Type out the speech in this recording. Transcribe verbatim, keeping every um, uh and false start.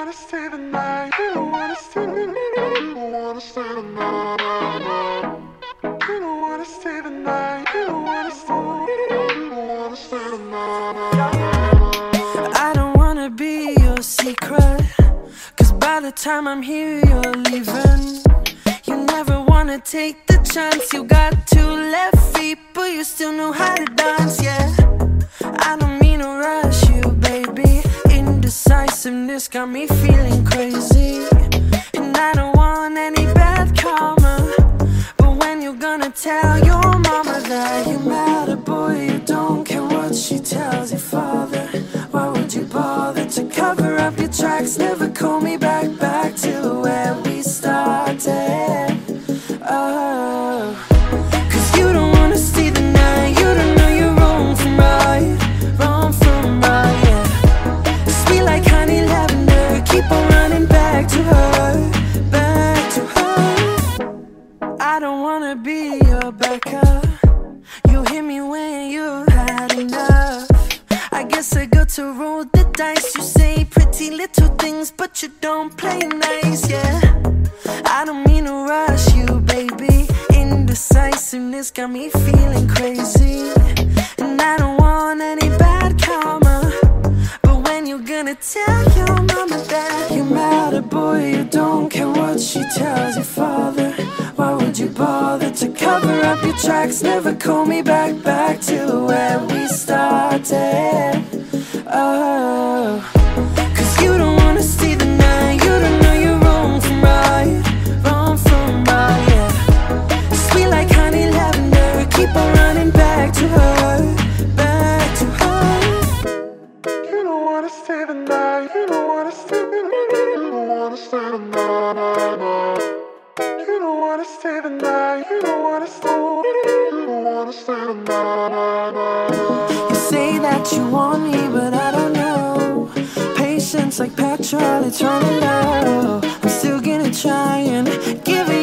wanna stay the night. You don't wanna stay the night. You don't wanna stay the night. You don't wanna stay the night. You don't wanna stay. You don't wanna stay the night. I don't wanna be your secret, 'cause by the time I'm here you're leaving. You never wanna take the chance. You got two left feet, but you still know how to dance, yeah. I don't mean to rush you, baby. Indecisiveness got me feeling crazy, and I don't want any bad karma. But when you're gonna tell your mama that you're mad at boy, you don't care what she tells your father. Why would you bother to cover up your tracks? Never call me back, back to where we started. Oh, 'cause you don't wanna see the night. You don't know you're wrong from right, wrong from right, yeah. Sweet like honey lavender, keep on running back to her, back to her. I don't wanna be your backup. You hit me when you had enough. I guess I got to roll the dice. You say pretty little things, but you don't play nice, yeah. I don't mean to rush you, baby. Indecisiveness got me feeling crazy, and I don't want any bad karma. But when you're gonna tell your mama that you're mad at boy, you don't care what she tells your father. Why would you bother to cover up your tracks? Never call me back, back to where we started. Oh, 'cause you don't wanna see the night. You don't know you're wrong from right, wrong from right, yeah. Sweet like honey lavender, keep on running back to her, back to her. You don't wanna stay the night. You don't wanna stay the night. You don't wanna stay the night. You don't wanna stay the night. You don't wanna stay. You don't wanna stay the night. You say that you want me, but I don't know. Patience like petrol, it's running low. I'm still gonna try and give it